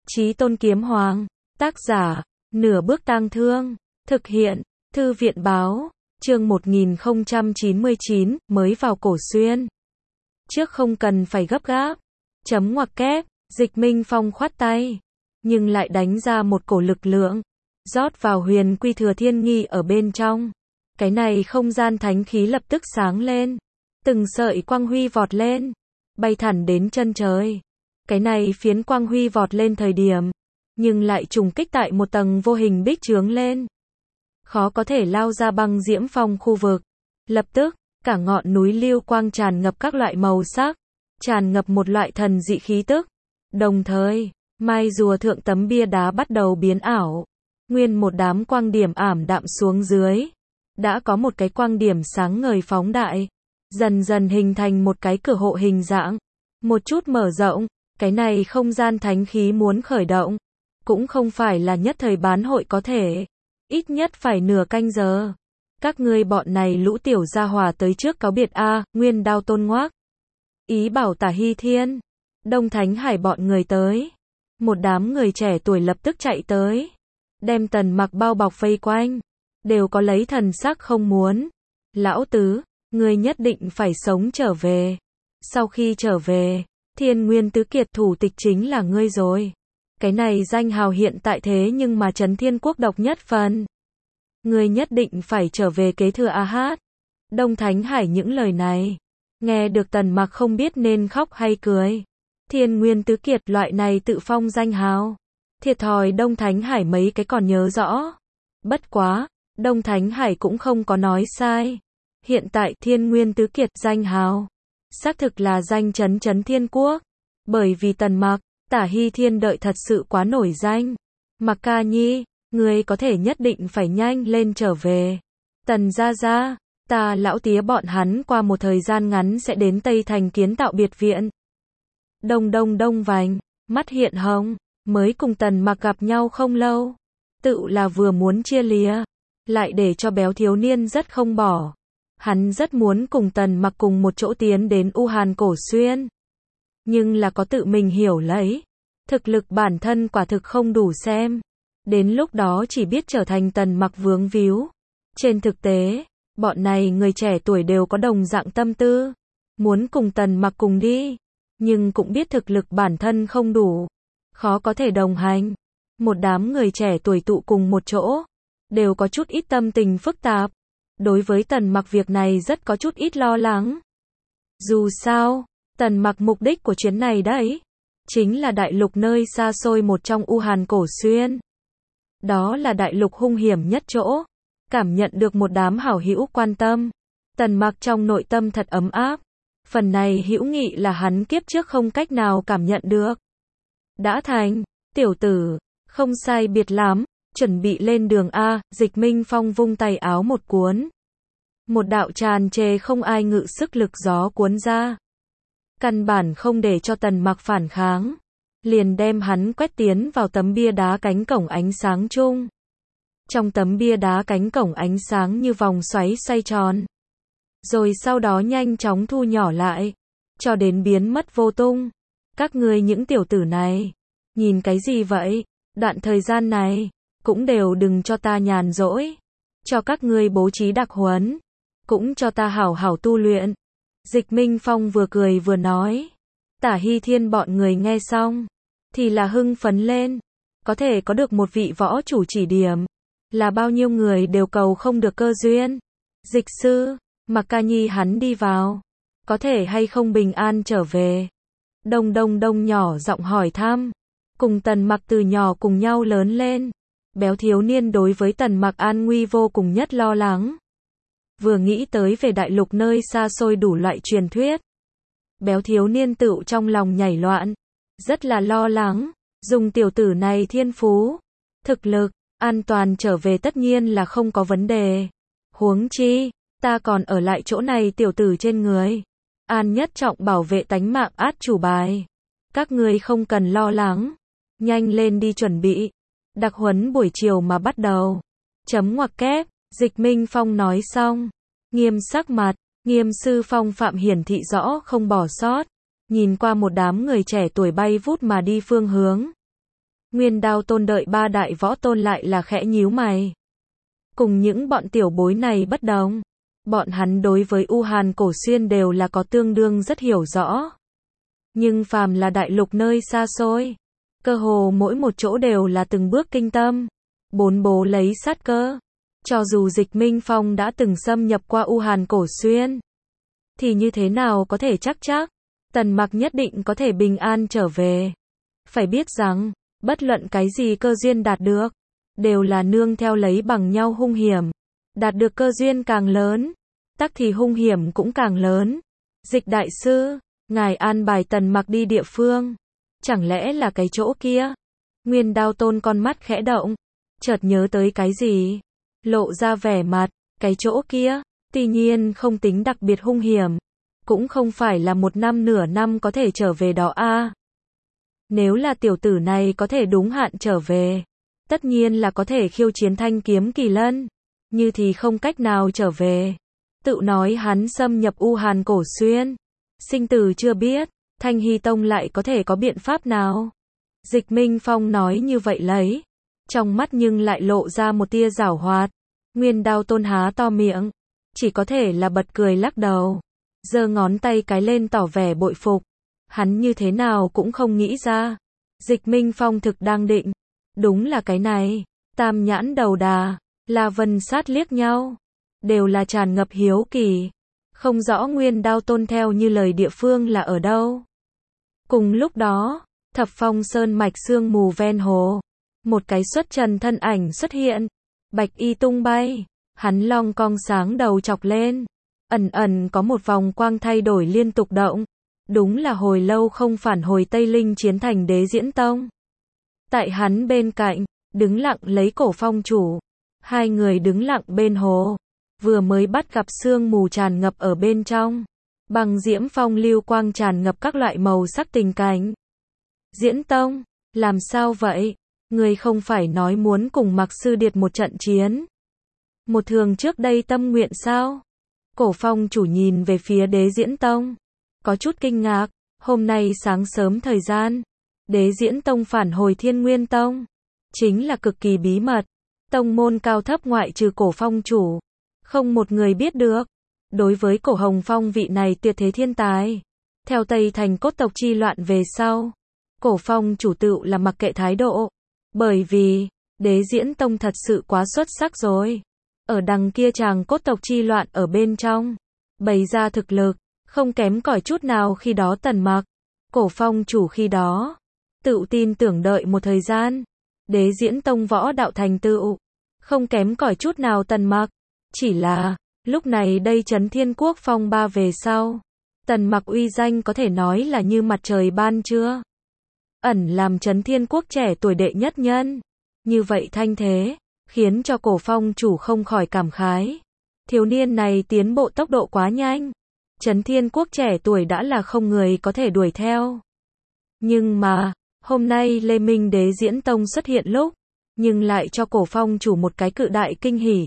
Chí Tôn Kiếm Hoàng. Tác giả, Nửa Bước Tang Thương. Thực hiện, Thư viện báo. Chương 1099, mới vào Cổ Xuyên. Trước không cần phải gấp gáp. Chấm ngoặc kép, Dịch Minh Phong khoát tay. Nhưng lại đánh ra một cổ lực lượng. Rót vào huyền quy thừa thiên nghi ở bên trong. Cái này không gian thánh khí lập tức sáng lên. Từng sợi quang huy vọt lên. Bay thẳng đến chân trời. Cái này phiến quang huy vọt lên thời điểm. Nhưng lại trùng kích tại một tầng vô hình bích chướng lên. Khó có thể lao ra băng diễm phong khu vực. Lập tức, cả ngọn núi lưu quang tràn ngập các loại màu sắc. Tràn ngập một loại thần dị khí tức. Đồng thời, mai rùa thượng tấm bia đá bắt đầu biến ảo. Nguyên một đám quang điểm ảm đạm xuống dưới. Đã có một cái quang điểm sáng ngời phóng đại. Dần dần hình thành một cái cửa hộ hình dạng. Một chút mở rộng. Cái này không gian thánh khí muốn khởi động. Cũng không phải là nhất thời bán hội có thể. Ít nhất phải nửa canh giờ. Các ngươi bọn này lũ tiểu gia hỏa tới trước cáo biệt a. Nguyên Đao Tôn ngoác. Ý bảo Tả Hy Thiên. Đông Thánh Hải bọn người tới. Một đám người trẻ tuổi lập tức chạy tới. Đem Tần Mặc bao bọc vây quanh. Đều có lấy thần sắc không muốn. Lão tứ, ngươi nhất định phải sống trở về. Sau khi trở về, Thiên Nguyên Tứ Kiệt thủ tịch chính là ngươi rồi. Cái này danh hào hiện tại thế nhưng mà Trấn Thiên Quốc độc nhất phần. Ngươi nhất định phải trở về kế thừa A Hát. Đông Thánh Hải những lời này. Nghe được Tần Mặc không biết nên khóc hay cười. Thiên Nguyên Tứ Kiệt loại này tự phong danh hào. Thiệt thòi Đông Thánh Hải mấy cái còn nhớ rõ. Bất quá, Đông Thánh Hải cũng không có nói sai. Hiện tại Thiên Nguyên Tứ Kiệt danh hào. Xác thực là danh Trấn Thiên Quốc. Bởi vì Tần Mặc, Tả Hy Thiên đợi thật sự quá nổi danh. Mặc ca nhi, ngươi có thể nhất định phải nhanh lên trở về. Tần gia gia, ta lão tía bọn hắn qua một thời gian ngắn sẽ đến Tây Thành kiến tạo biệt viện. Đông vành, mắt hiện hồng, mới cùng Tần Mặc gặp nhau không lâu. Tự là vừa muốn chia lìa, lại để cho béo thiếu niên rất không bỏ. Hắn rất muốn cùng Tần Mặc cùng một chỗ tiến đến U Hàn Cổ Xuyên. Nhưng là có tự mình hiểu lấy. Thực lực bản thân quả thực không đủ xem. Đến lúc đó chỉ biết trở thành Tần Mặc vướng víu. Trên thực tế, bọn này người trẻ tuổi đều có đồng dạng tâm tư. Muốn cùng Tần Mặc cùng đi. Nhưng cũng biết thực lực bản thân không đủ. Khó có thể đồng hành. Một đám người trẻ tuổi tụ cùng một chỗ. Đều có chút ít tâm tình phức tạp. Đối với Tần Mặc việc này rất có chút ít lo lắng. Dù sao, Tần Mặc mục đích của chuyến này đấy. Chính là đại lục nơi xa xôi một trong U Hàn Cổ Xuyên. Đó là đại lục hung hiểm nhất chỗ. Cảm nhận được một đám hảo hữu quan tâm. Tần Mặc trong nội tâm thật ấm áp. Phần này hữu nghị là hắn kiếp trước không cách nào cảm nhận được. Đã thành, tiểu tử, không sai biệt lắm, chuẩn bị lên đường A. Dịch Minh Phong vung tay áo một cuốn. Một đạo tràn trề không ai ngự sức lực gió cuốn ra. Căn bản không để cho Tần Mặc phản kháng. Liền đem hắn quét tiến vào tấm bia đá cánh cổng ánh sáng chung. Trong tấm bia đá cánh cổng ánh sáng như vòng xoáy xoay tròn. Rồi sau đó nhanh chóng thu nhỏ lại. Cho đến biến mất vô tung. Các ngươi những tiểu tử này. Nhìn cái gì vậy? Đoạn thời gian này. Cũng đều đừng cho ta nhàn rỗi. Cho các ngươi bố trí đặc huấn. Cũng cho ta hảo hảo tu luyện. Dịch Minh Phong vừa cười vừa nói. Tả Hy Thiên bọn người nghe xong. Thì là hưng phấn lên. Có thể có được một vị võ chủ chỉ điểm. Là bao nhiêu người đều cầu không được cơ duyên. Dịch sư, Mặc ca nhi hắn đi vào. Có thể hay không bình an trở về. Đông nhỏ giọng hỏi thăm. Cùng Tần Mặc từ nhỏ cùng nhau lớn lên. Béo thiếu niên đối với Tần Mặc an nguy vô cùng nhất lo lắng. Vừa nghĩ tới về đại lục nơi xa xôi đủ loại truyền thuyết. Béo thiếu niên tựu trong lòng nhảy loạn. Rất là lo lắng. Dùng tiểu tử này thiên phú. Thực lực, an toàn trở về tất nhiên là không có vấn đề. Huống chi, ta còn ở lại chỗ này tiểu tử trên người. An nhất trọng bảo vệ tánh mạng át chủ bài. Các ngươi không cần lo lắng. Nhanh lên đi chuẩn bị. Đặc huấn buổi chiều mà bắt đầu. Chấm ngoặc kép, Dịch Minh Phong nói xong. Nghiêm sắc mặt, Nghiêm sư phong phạm hiển thị rõ không bỏ sót. Nhìn qua một đám người trẻ tuổi bay vút mà đi phương hướng. Nguyên Đao Tôn đợi ba đại võ tôn lại là khẽ nhíu mày. Cùng những bọn tiểu bối này bất đồng. Bọn hắn đối với U Hàn Cổ Xuyên đều là có tương đương rất hiểu rõ. Nhưng phàm là đại lục nơi xa xôi, cơ hồ mỗi một chỗ đều là từng bước kinh tâm, bốn bố lấy sát cơ. Cho dù Dịch Minh Phong đã từng xâm nhập qua U Hàn Cổ Xuyên, thì như thế nào có thể chắc Tần Mặc nhất định có thể bình an trở về. Phải biết rằng, bất luận cái gì cơ duyên đạt được, đều là nương theo lấy bằng nhau hung hiểm. Đạt được cơ duyên càng lớn, tắc thì hung hiểm cũng càng lớn. Dịch đại sư, ngài an bài Tần Mặc đi địa phương, chẳng lẽ là cái chỗ kia? Nguyên Đao Tôn con mắt khẽ động, chợt nhớ tới cái gì, lộ ra vẻ mặt, cái chỗ kia, tuy nhiên không tính đặc biệt hung hiểm, cũng không phải là một năm nửa năm có thể trở về đó a. Nếu là tiểu tử này có thể đúng hạn trở về, tất nhiên là có thể khiêu chiến Thanh Kiếm Kỳ Lân, như thì không cách nào trở về. Tự nói hắn xâm nhập U Hàn Cổ Xuyên, sinh tử chưa biết, Thanh Hy Tông lại có thể có biện pháp nào? Dịch Minh Phong nói như vậy lấy, trong mắt nhưng lại lộ ra một tia giảo hoạt. Nguyên Đao Tôn há to miệng, chỉ có thể là bật cười lắc đầu, giơ ngón tay cái lên tỏ vẻ bội phục. Hắn như thế nào cũng không nghĩ ra, Dịch Minh Phong thực đang định, đúng là cái này. Tam Nhãn Đầu Đà, La Vân Sát liếc nhau, đều là tràn ngập hiếu kỳ, không rõ Nguyên Đao Tôn theo như lời địa phương là ở đâu. Cùng lúc đó, Thập Phong Sơn mạch sương mù ven hồ, một cái xuất trần thân ảnh xuất hiện, bạch y tung bay, hắn long cong sáng đầu chọc lên, ẩn ẩn có một vòng quang thay đổi liên tục động, đúng là hồi lâu không phản hồi Tây Linh chiến thành Đế Diễn Tông. Tại hắn bên cạnh, đứng lặng lấy Cổ Phong chủ, hai người đứng lặng bên hồ, vừa mới bắt gặp sương mù tràn ngập ở bên trong, băng diễm phong lưu quang tràn ngập các loại màu sắc tình cảnh. Diễn Tông, làm sao vậy? Người không phải nói muốn cùng Mạc Sư Điệt một trận chiến? Một thường trước đây tâm nguyện sao? Cổ Phong chủ nhìn về phía Đế Diễn Tông, có chút kinh ngạc, hôm nay sáng sớm thời gian, Đế Diễn Tông phản hồi Thiên Nguyên Tông, chính là cực kỳ bí mật, tông môn cao thấp ngoại trừ Cổ Phong chủ, không một người biết được. Đối với Cổ Hồng Phong vị này tuyệt thế thiên tài, theo Tây Thành cốt tộc chi loạn về sau, Cổ Phong chủ tự là mặc kệ thái độ, bởi vì Đế Diễn Tông thật sự quá xuất sắc rồi. Ở đằng kia chàng cốt tộc chi loạn ở bên trong, bày ra thực lực, không kém cỏi chút nào khi đó Tần Mặc. Cổ Phong chủ khi đó, tự tin tưởng đợi một thời gian, Đế Diễn Tông võ đạo thành tựu, không kém cỏi chút nào Tần Mặc. Chỉ là, lúc này đây Chấn Thiên Quốc phong ba về sau, Tần Mặc uy danh có thể nói là như mặt trời ban trưa. Ẩn làm Chấn Thiên Quốc trẻ tuổi đệ nhất nhân. Như vậy thanh thế, khiến cho Cổ Phong chủ không khỏi cảm khái. Thiếu niên này tiến bộ tốc độ quá nhanh. Chấn Thiên Quốc trẻ tuổi đã là không người có thể đuổi theo. Nhưng mà, hôm nay Lê Minh Đế Diễn Tông xuất hiện lúc, nhưng lại cho Cổ Phong chủ một cái cự đại kinh hỉ.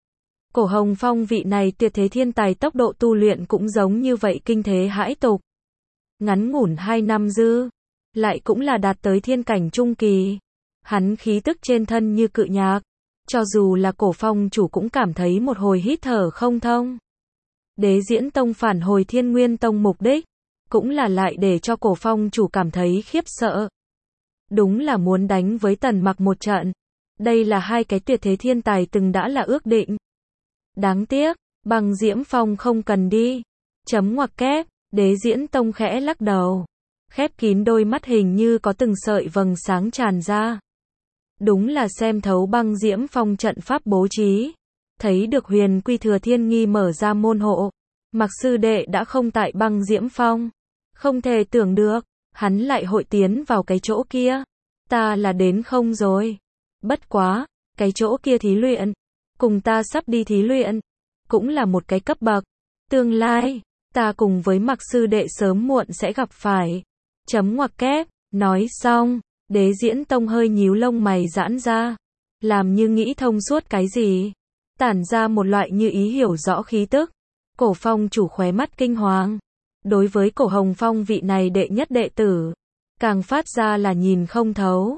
Cổ Hồng Phong vị này tuyệt thế thiên tài tốc độ tu luyện cũng giống như vậy kinh thế hãi tục. Ngắn ngủn 2 năm dư, lại cũng là đạt tới thiên cảnh trung kỳ. Hắn khí tức trên thân như cự nhạc, cho dù là Cổ Phong chủ cũng cảm thấy một hồi hít thở không thông. Đế Diễn Tông phản hồi Thiên Nguyên Tông mục đích, cũng là lại để cho Cổ Phong chủ cảm thấy khiếp sợ. Đúng là muốn đánh với Tần Mặc một trận. Đây là hai cái tuyệt thế thiên tài từng đã là ước định. Đáng tiếc, Băng Diễm Phong không cần đi. Chấm ngoặc kép, Đế Diễn Tông khẽ lắc đầu. Khép kín đôi mắt hình như có từng sợi vầng sáng tràn ra. Đúng là xem thấu Băng Diễm Phong trận pháp bố trí. Thấy được Huyền Quy Thừa Thiên Nghi mở ra môn hộ. Mặc sư đệ đã không tại Băng Diễm Phong. Không thể tưởng được, hắn lại hội tiến vào cái chỗ kia. Ta là đến không rồi. Bất quá, cái chỗ kia thí luyện, cùng ta sắp đi thí luyện, cũng là một cái cấp bậc. Tương lai, ta cùng với Mặc sư đệ sớm muộn sẽ gặp phải. Chấm ngoặc kép, nói xong, Đế Diễn Tông hơi nhíu lông mày giãn ra, làm như nghĩ thông suốt cái gì, tản ra một loại như ý hiểu rõ khí tức. Cổ Phong chủ khóe mắt kinh hoàng, đối với Cổ Hồng Phong vị này đệ nhất đệ tử, càng phát ra là nhìn không thấu.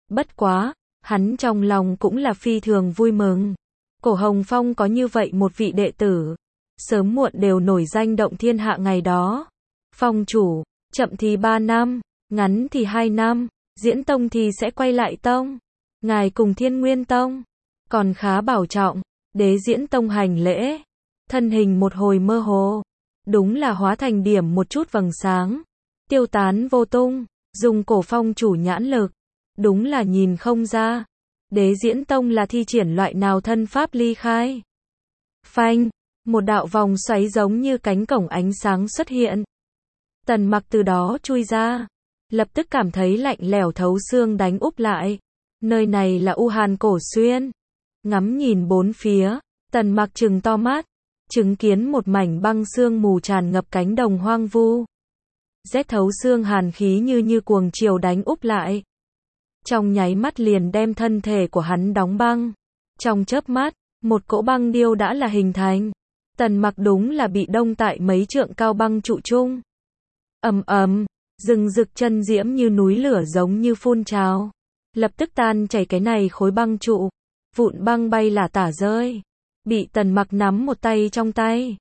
Bất quá, hắn trong lòng cũng là phi thường vui mừng. Cổ Hồng Phong có như vậy một vị đệ tử, sớm muộn đều nổi danh động thiên hạ ngày đó. Phong chủ, chậm thì 3 năm, ngắn thì 2 năm, Diễn Tông thì sẽ quay lại tông. Ngài cùng Thiên Nguyên Tông, còn khá bảo trọng. Đế Diễn Tông hành lễ, thân hình một hồi mơ hồ, đúng là hóa thành điểm một chút vầng sáng, tiêu tán vô tung, dùng Cổ Phong chủ nhãn lực, đúng là nhìn không ra. Đế Diễn Tông là thi triển loại nào thân pháp ly khai. Phanh, một đạo vòng xoáy giống như cánh cổng ánh sáng xuất hiện. Tần Mặc từ đó chui ra, lập tức cảm thấy lạnh lẽo thấu xương đánh úp lại. Nơi này là U Hàn Cổ Xuyên. Ngắm nhìn bốn phía, Tần Mặc trừng to mắt, chứng kiến một mảnh băng sương mù tràn ngập cánh đồng hoang vu. Rét thấu xương hàn khí như cuồng triều đánh úp lại. Trong nháy mắt liền đem thân thể của hắn đóng băng. Trong chớp mắt, một cỗ băng điêu đã là hình thành. Tần Mặc đúng là bị đông tại mấy trượng cao băng trụ chung. Ầm ầm, rừng rực chân diễm như núi lửa giống như phun trào, lập tức tan chảy cái này khối băng trụ, vụn băng bay lả tả rơi, bị Tần Mặc nắm một tay trong tay.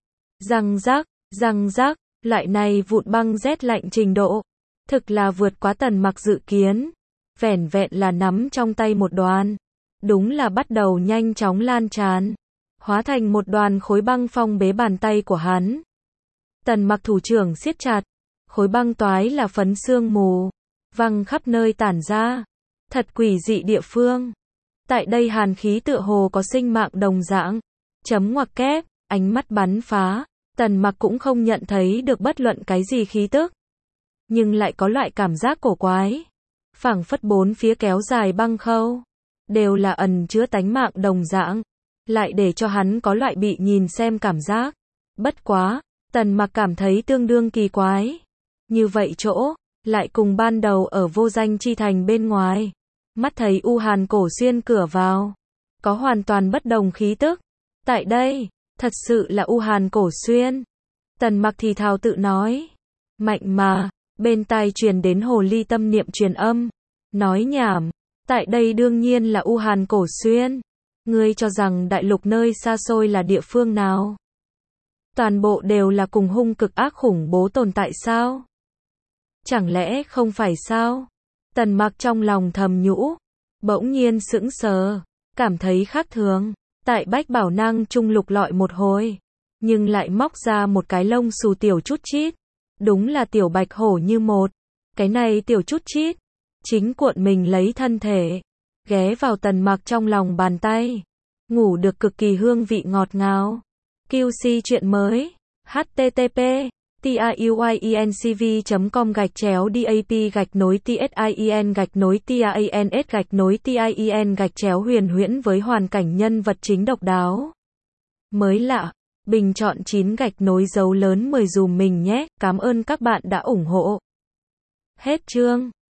Răng rác, loại này vụn băng rét lạnh trình độ, thực là vượt quá Tần Mặc dự kiến. Vẻn vẹn là nắm trong tay một đoàn, đúng là bắt đầu nhanh chóng lan tràn, hóa thành một đoàn khối băng phong bế bàn tay của hắn. Tần Mặc thủ trưởng siết chặt, khối băng toái là phấn sương mù, văng khắp nơi tản ra. Thật quỷ dị địa phương. Tại đây hàn khí tựa hồ có sinh mạng đồng dạng. Chấm ngoặc kép, ánh mắt bắn phá, Tần Mặc cũng không nhận thấy được bất luận cái gì khí tức. Nhưng lại có loại cảm giác cổ quái. Phảng phất bốn phía kéo dài băng khâu, đều là ẩn chứa tánh mạng đồng dạng, lại để cho hắn có loại bị nhìn xem cảm giác. Bất quá, Tần Mặc cảm thấy tương đương kỳ quái. Như vậy chỗ, lại cùng ban đầu ở Vô Danh Chi Thành bên ngoài, mắt thấy U Hàn Cổ Xuyên cửa vào, có hoàn toàn bất đồng khí tức. Tại đây, thật sự là U Hàn Cổ Xuyên. Tần Mặc thì thào tự nói. Mạnh mà, bên tai truyền đến hồ ly tâm niệm truyền âm. Nói nhảm, tại đây đương nhiên là U Hàn Cổ Xuyên. Ngươi cho rằng đại lục nơi xa xôi là địa phương nào? Toàn bộ đều là cùng hung cực ác khủng bố tồn tại sao? Chẳng lẽ không phải sao? Tần Mặc trong lòng thầm nhủ, bỗng nhiên sững sờ, cảm thấy khác thường. Tại Bách Bảo Năng trung lục lọi một hồi, nhưng lại móc ra một cái lông xù tiểu chút chít. Đúng là tiểu bạch hổ như một. Cái này tiểu chút chít, chính cuộn mình lấy thân thể, ghé vào Tần Mặc trong lòng bàn tay, ngủ được cực kỳ hương vị ngọt ngào. QC chuyện mới, http tiuinCV.com/DAP-TIEN-TIANS-TIEN huyền huyễn với hoàn cảnh nhân vật chính độc đáo. Mới lạ, bình chọn 9 gạch nối dấu lớn 10 dùm mình nhé, cảm ơn các bạn đã ủng hộ. Hết chương.